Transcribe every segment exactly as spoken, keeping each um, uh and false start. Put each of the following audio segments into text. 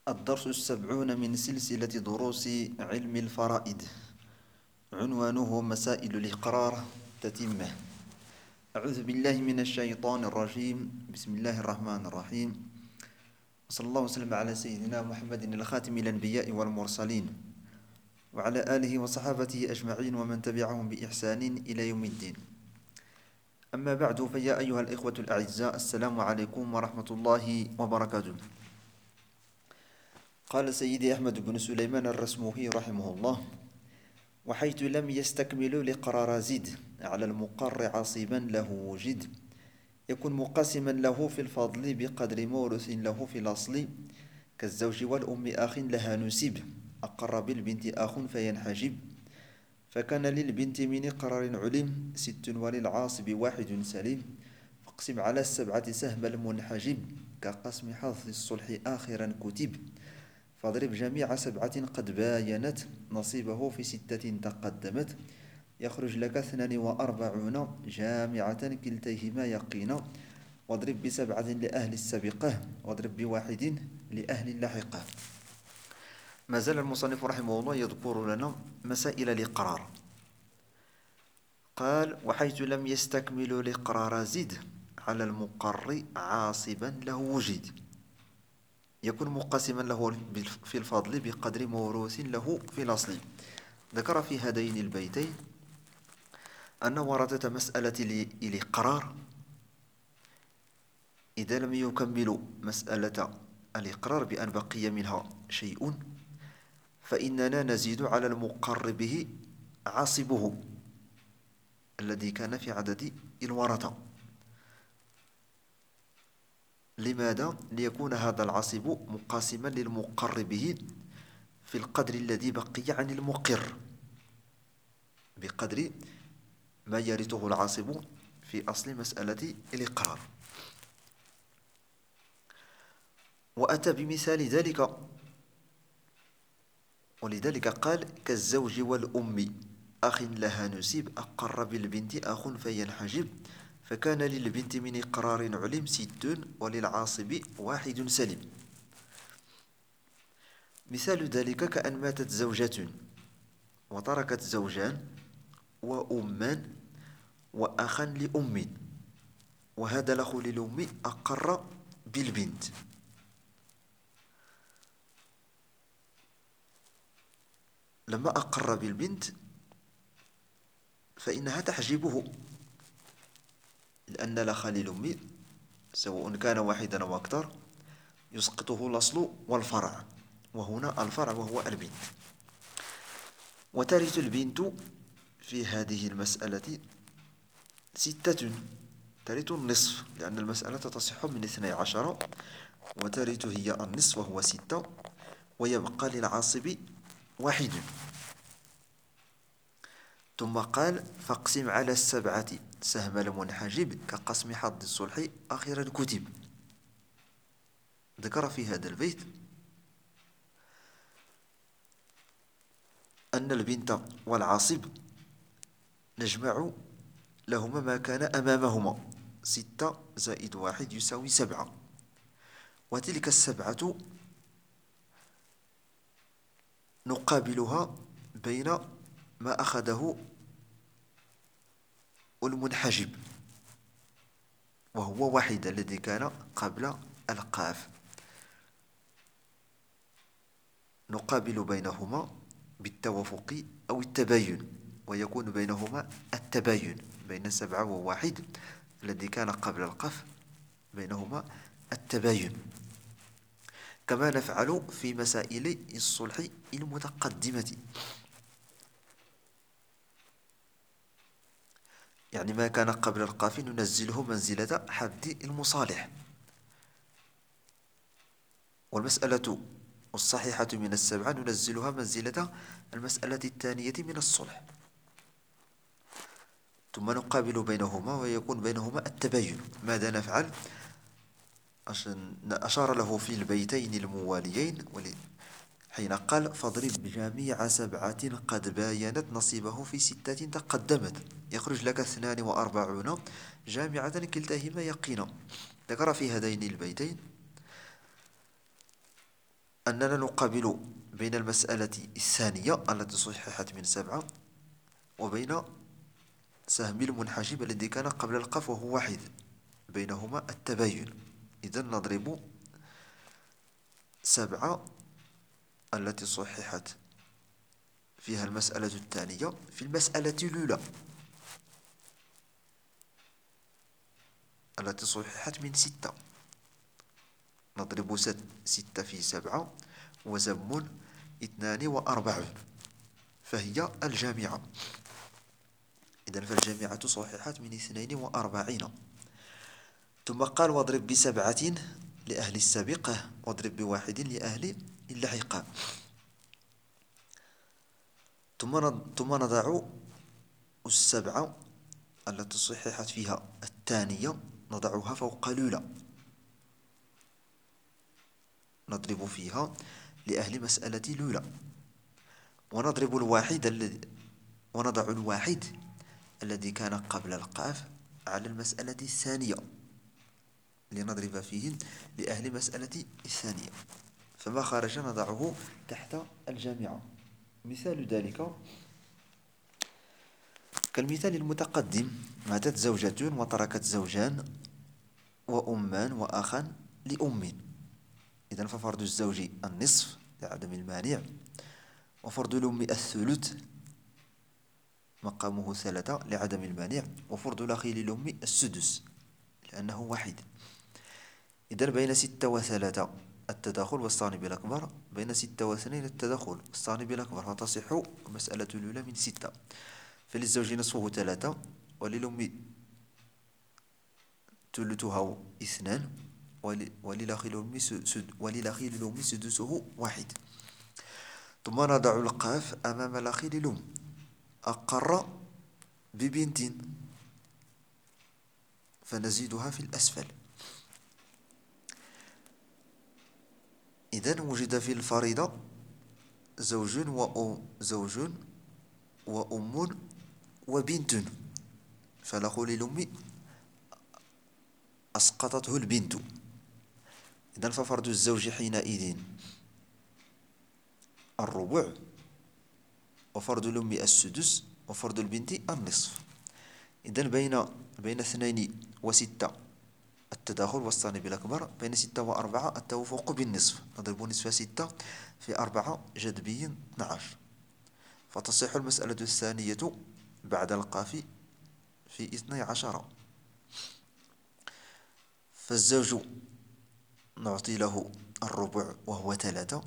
الدرس السبعون من سلسلة دروس علم الفرائض، عنوانه مسائل الإقرار تتمة. أعوذ بالله من الشيطان الرجيم. بسم الله الرحمن الرحيم، وصلى الله وسلم على سيدنا محمد الخاتم الأنبياء والمرسلين وعلى آله وصحابته أجمعين ومن تبعهم بإحسان إلى يوم الدين. أما بعد، فيا أيها الإخوة الأعزاء، السلام عليكم ورحمة الله وبركاته. قال سيدي أحمد بن سليمان الرسموهي رحمه الله: وحيث لم يستكملوا لقرار زد على المقر عاصبا له وجد، يكون مقاسما له في الفضل بقدر مورث له في الأصل، كالزوج والأم أخ لها نسب، أقر بالبنت أخ فينحجب، فكان للبنت من إقرار علم ست وللعاصب واحد سليم، فاقسم على السبعة سهم المنحجب، كقسم حظ الصلح آخرا كتب، فاضرب جميع سبعة قد باينت نصيبه في ستة تقدمت، يخرج لك اثنان وأربعون جامعة كلتيهما يقينا، واضرب بسبعة لأهل السبقة واضرب بواحد لأهل اللحقة. ما زال المصنف رحمه الله يذكر لنا مسائل الإقرار. قال: وحيث لم يستكملوا الإقرار زد على المقر عاصبا له وجد، يكون مقسما له في الفضل بقدر موروث له في الأصل. ذكر في هذين البيتين أن ورثة مسألة الإقرار إذا لم يكملوا مسألة الإقرار بأن بقي منها شيء، فإننا نزيد على المقر به عاصبه الذي كان في عدد الورثة. لماذا؟ ليكون هذا العاصب مقاسما للمقر به في القدر الذي بقي عن المقر، بقدر ما يرثه العاصب في أصل مسألة الإقرار. وأتى بمثال ذلك، ولذلك قال: كالزوج والأم أخ لها نسب، أقر بالبنت أخ فينحجب، فكان للبنت من إقرار علم ست وللعاصب واحد سلم. مثال ذلك كأن ماتت زوجة وتركت زوجان وأمان وأخا لأم، وهذا الأخ للأم أقر بالبنت، لما أقر بالبنت فإنها تحجبه، لأن الأخ للأم سواء كان واحدا أو أكثر يسقطه الأصل والفرع، وهنا الفرع وهو البنت. وترث البنت في هذه المسألة ستة، ترث النصف لأن المسألة تصح من اثني عشر، وترث هي النصف وهو ستة، ويبقى للعاصب واحد. ثم قال: فاقسم على السبعة سهم المنحجب، كقسم حظ الصلح آخرا كتب. ذكر في هذا البيت أن البنت والعاصب نجمع لهما ما كان أمامهما، ستة زائد واحد يساوي سبعة، وتلك السبعة نقابلها بين ما أخذه المنحجب وهو واحد الذي كان قبل القاف، نقابل بينهما بالتوافق أو التباين، ويكون بينهما التباين بين سبعة وواحد الذي كان قبل القاف، بينهما التباين، كما نفعل في مسائل الصلح المتقدمة. يعني ما كان قبل القاف ننزله منزلة حد المصالح، والمسألة الصحيحة من السبعة ننزلها منزلة المسألة الثانية من الصلح، ثم نقابل بينهما ويكون بينهما التباين. ماذا نفعل؟ أشار له في البيتين المواليين حين قال: فاضرب جميع سبعة قد باينت نصيبه في ستة تقدمت، يخرج لك اثنان وأربعون جامعة كلتاهما يقينا. ذكر في هذين البيتين أننا نقابل بين المسألة الثانية التي صححت من سبعة وبين سهم المنحجب الذي كان قبل القاف وهو واحد، بينهما التباين. إذا نضرب سبعة التي صححت فيها المسألة الثانية في المسألة الأولى التي صححت من ستة. نضرب ستة في سبعة وزم اثنان وأربعون، فهي الجامعة. إذن فالجامعة صححت من اثنين وأربعين. ثم قال واضرب بسبعة لأهل السابقة واضرب بواحد لأهل اللحقة. ثم نضع السبعة التي صححت فيها الثانية نضعها فوق الأولى، نضرب فيها لأهل مسألة الأولى، ونضرب الواحد الذي ونضع الواحد الذي كان قبل القاف على المسألة الثانية لنضرب فيه لأهل مسألة الثانية، فما خرج نضعه تحت الجامعة. مثال ذلك كالمثال المتقدم: ماتت زوجة وتركت زوجان وأمان وأخا لأم. إذن ففرض الزوج النصف لعدم المانع، وفرض الأم الثلث مقامه ثلاثة لعدم المانع، وفرض الأخ للأم السدس لأنه واحد. إذن بين ستة وثلاثة التداخل والصانب الأكبر، بين ستة واثنين التداخل والصانب الأكبر، فتصح المسألة الأولى من ستة. فللزوج نصفه ثلاثة وللأم ثلثها اثنان وللأخ للأم سدسه واحد. ثم نضع القاف أمام الأخ للأم: أقر ببنت، فنزيدها في الأسفل. إذن وجد في الفريضة زوج وأم زوج وأم وبنت، فالأخ للأم أسقطته البنت. إذن ففرض الزوج حينئذ الربع، وفرض الأم السدس، وفرض البنت النصف. إذن بين بين اثنين وستة التداخل والصانب الأكبر، بين ستة وأربعة التوافق بالنصف، نضرب نصف ستة في أربعة جذبي اثنى عشر، فتصح المسألة الثانية بعد القاف في اثني عشر. فالزوج نعطي له الربع وهو ثلاثة،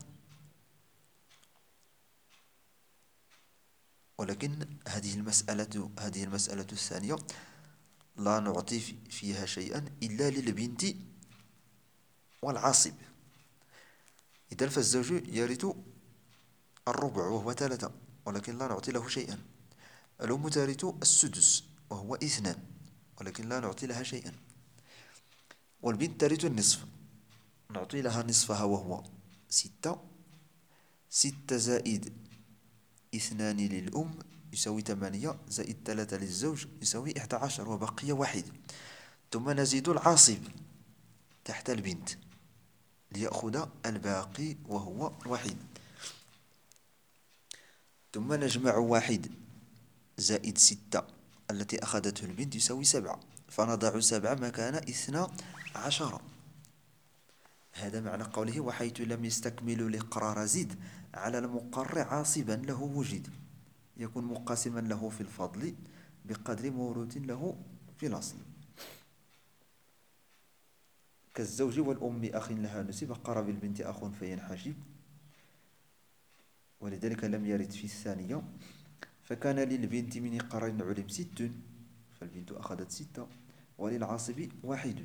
ولكن هذه المسألة هذه المسألة الثانية لا نعطي فيها شيئا إلا للبنت والعاصب. إذن فالزوج يرث الربع وهو ثلاثة، ولكن لا نعطي له شيئا. الأم ترث السدس وهو اثنان، ولكن لا نعطي لها شيئا. والبنت ترث النصف، نعطي لها نصفها وهو ستة. ستة زائد اثنان للأم يساوي ثمانية، زائد ثلاثة للزوج يساوي إحدى عشر، وبقي واحد. ثم نزيد العاصب تحت البنت ليأخذ الباقي وهو واحد. ثم نجمع واحد زائد ستة التي أخذته البنت يساوي سبعة، فنضع سبعة مكان اثنى عشر. هذا معنى قوله: وحيث لم يستكملوا الإقرار زد على المقر عاصبا له وجد، يكون مقاسما له في الفضل بقدر موروث له في الأصل. كالزوج والأم أخ لها نسب، قرب البنت أخ فينحجب، ولذلك لم يرد في الثانية. فكان للبنت من إقرار علم ست، فالبنت أخذت ستة، وللعاصب واحد.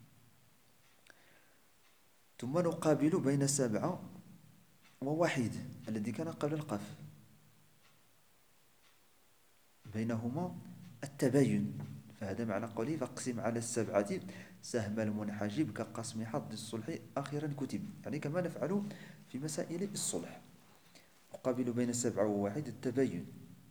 ثم نقابل بين سبعة وواحد الذي كان قبل القاف، بينهما التباين، فهذا معنى قوله: فاقسم على السبعة سهم المنحجب كقسم حظ الصلح آخرا كتب، يعني كما نفعل في مسائل الصلح. نقابل بين السبعة وواحد التباين،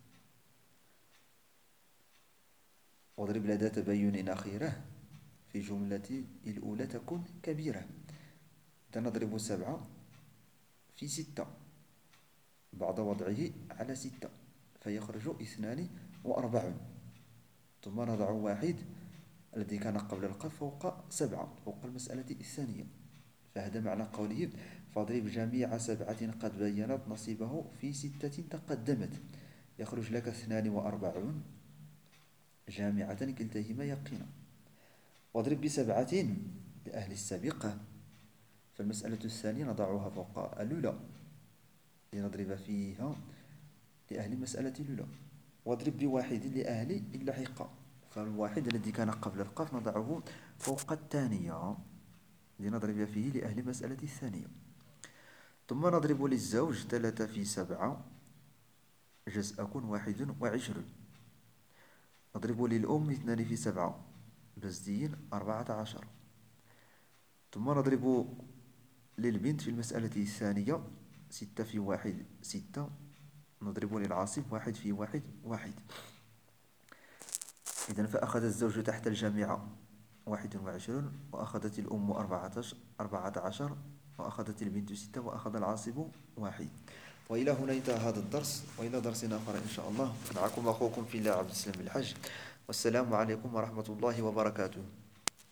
واضرب لدى تباين أخيرة في جملة الأولى تكون كبيرة. نضرب سبعة في ستة بعد وضعه على ستة، فيخرج اثنان وأربعون. ثم نضع واحد الذي كان قبل القاف فوق سبعة فوق المسألة الثانية. فهذا معنى قوله فاضرب جميع سبعة قد بينت نصيبه في ستة تقدمت، يخرج لك اثنان وأربعون جامعة كلتيهما يقينا. واضرب بسبعة لأهل السابقة، فالمسألة الثانية نضعها فوق الأولى لنضرب فيها لأهل مسألة الأولى. واضرب بواحد لأهل اللاحقة، فالواحد الذي كان قبل القاف نضعه فوق الثانية لنضرب فيه لأهل مسألة الثانية. ثم نضرب للزوج ثلاثة في سبعة جزء أكون واحد وعشرون. نضرب للأم اثنان في سبعة بزدين أربعة عشر. ثم نضرب للبنت في المسألة الثانية ستة في واحد ستة. نضرب للعاصب واحد في واحد واحد. إذن فأخذ الزوج تحت الجامعة واحد وعشرون، وأخذت الأم أربعة عشر، وأخذت البنت ستة، وأخذ العاصب واحد. وإلى هنا انتهى هذا الدرس، وإلى درس آخر إن شاء الله. معكم أخوكم في الله عبد السلام الحج، والسلام عليكم ورحمة الله وبركاته.